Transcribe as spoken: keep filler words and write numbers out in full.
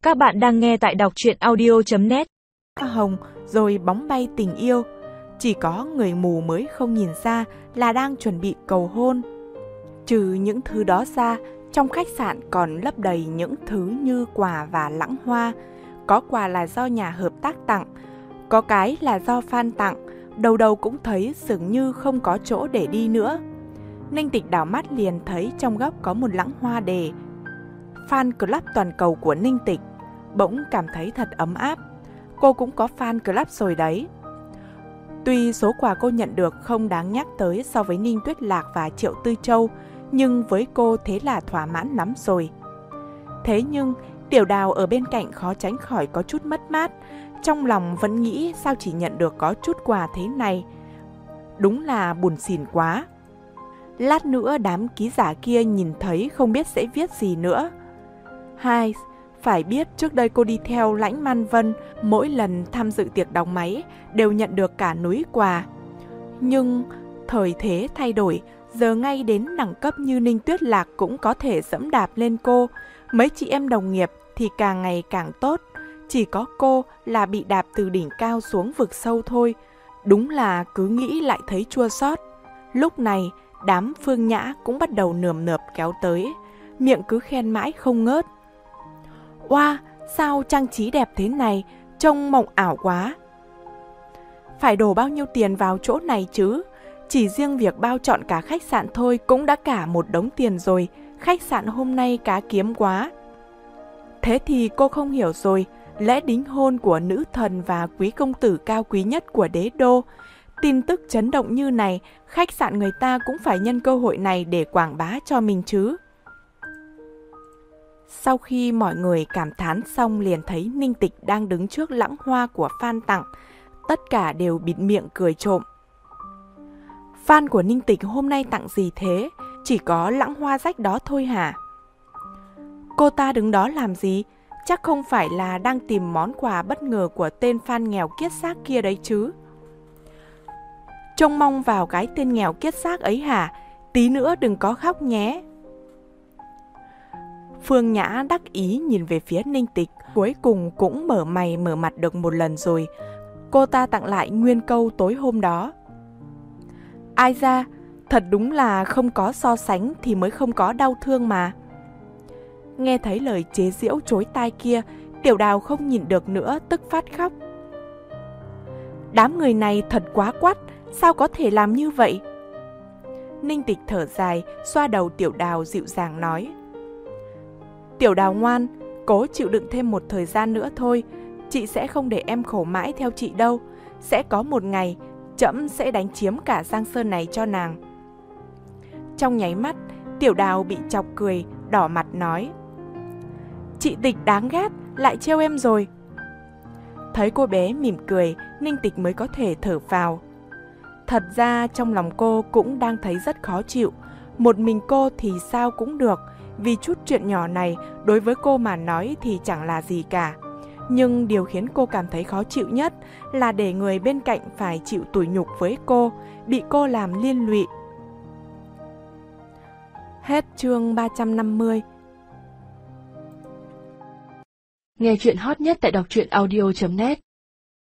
Các bạn đang nghe tại đọc truyện audio chấm net. Hoa hồng rồi bóng bay tình yêu. Chỉ có người mù mới không nhìn ra là đang chuẩn bị cầu hôn. Trừ những thứ đó ra, trong khách sạn còn lấp đầy những thứ như quà và lẵng hoa. Có quà là do nhà hợp tác tặng, có cái là do fan tặng. Đầu đầu cũng thấy dường như không có chỗ để đi nữa. Ninh Tịch đảo mắt liền thấy trong góc có một lẵng hoa đề Fan Club toàn cầu của Ninh Tịch. Bỗng cảm thấy thật ấm áp. Cô cũng có fan club rồi đấy. Tuy số quà cô nhận được không đáng nhắc tới so với Ninh Tuyết Lạc và Triệu Tư Châu, nhưng với cô thế là thỏa mãn lắm rồi. Thế nhưng Tiểu Đào ở bên cạnh khó tránh khỏi có chút mất mát. Trong lòng vẫn nghĩ sao chỉ nhận được có chút quà thế này. Đúng là buồn xỉn quá. Lát nữa đám ký giả kia nhìn thấy không biết sẽ viết gì nữa. Hai, phải biết trước đây cô đi theo Lãnh Man Vân, mỗi lần tham dự tiệc đóng máy đều nhận được cả núi quà. Nhưng thời thế thay đổi, giờ ngay đến đẳng cấp như Ninh Tuyết Lạc cũng có thể dẫm đạp lên cô. Mấy chị em đồng nghiệp thì càng ngày càng tốt, chỉ có cô là bị đạp từ đỉnh cao xuống vực sâu thôi. Đúng là cứ nghĩ lại thấy chua xót. Lúc này, đám Phương Nhã cũng bắt đầu nườm nượp kéo tới, miệng cứ khen mãi không ngớt. Oa, wow, sao trang trí đẹp thế này, trông mộng ảo quá. Phải đổ bao nhiêu tiền vào chỗ này chứ? Chỉ riêng việc bao trọn cả khách sạn thôi cũng đã cả một đống tiền rồi. Khách sạn hôm nay cá kiếm quá. Thế thì cô không hiểu rồi, lễ đính hôn của nữ thần và quý công tử cao quý nhất của đế đô. Tin tức chấn động như này, khách sạn người ta cũng phải nhân cơ hội này để quảng bá cho mình chứ. Sau khi mọi người cảm thán xong liền thấy Ninh Tịch đang đứng trước lẵng hoa của fan tặng. Tất cả đều bịt miệng cười trộm. Fan của Ninh Tịch hôm nay tặng gì thế? Chỉ có lẵng hoa rách đó thôi hả? Cô ta đứng đó làm gì? Chắc không phải là đang tìm món quà bất ngờ của tên fan nghèo kiết xác kia đấy chứ. Trông mong vào cái tên nghèo kiết xác ấy hả? Tí nữa đừng có khóc nhé. Phương Nhã đắc ý nhìn về phía Ninh Tịch, cuối cùng cũng mở mày mở mặt được một lần rồi. Cô ta tặng lại nguyên câu tối hôm đó. Ai ra, thật đúng là không có so sánh thì mới không có đau thương mà. Nghe thấy lời chế giễu chối tai kia, Tiểu Đào không nhìn được nữa, tức phát khóc. Đám người này thật quá quắt, sao có thể làm như vậy? Ninh Tịch thở dài, xoa đầu Tiểu Đào dịu dàng nói. Tiểu Đào ngoan, cố chịu đựng thêm một thời gian nữa thôi. Chị sẽ không để em khổ mãi theo chị đâu. Sẽ có một ngày, trẫm sẽ đánh chiếm cả Giang Sơn này cho nàng. Trong nháy mắt, Tiểu Đào bị chọc cười, đỏ mặt nói. Chị Tịch đáng ghét, lại trêu em rồi. Thấy cô bé mỉm cười, Ninh Tịch mới có thể thở phào. Thật ra trong lòng cô cũng đang thấy rất khó chịu. Một mình cô thì sao cũng được, vì chút chuyện nhỏ này đối với cô mà nói thì chẳng là gì cả. Nhưng điều khiến cô cảm thấy khó chịu nhất là để người bên cạnh phải chịu tủi nhục với cô, bị cô làm liên lụy. Hết chương ba trăm năm mươi. Nghe chuyện hot nhất tại đọc truyện audio chấm net.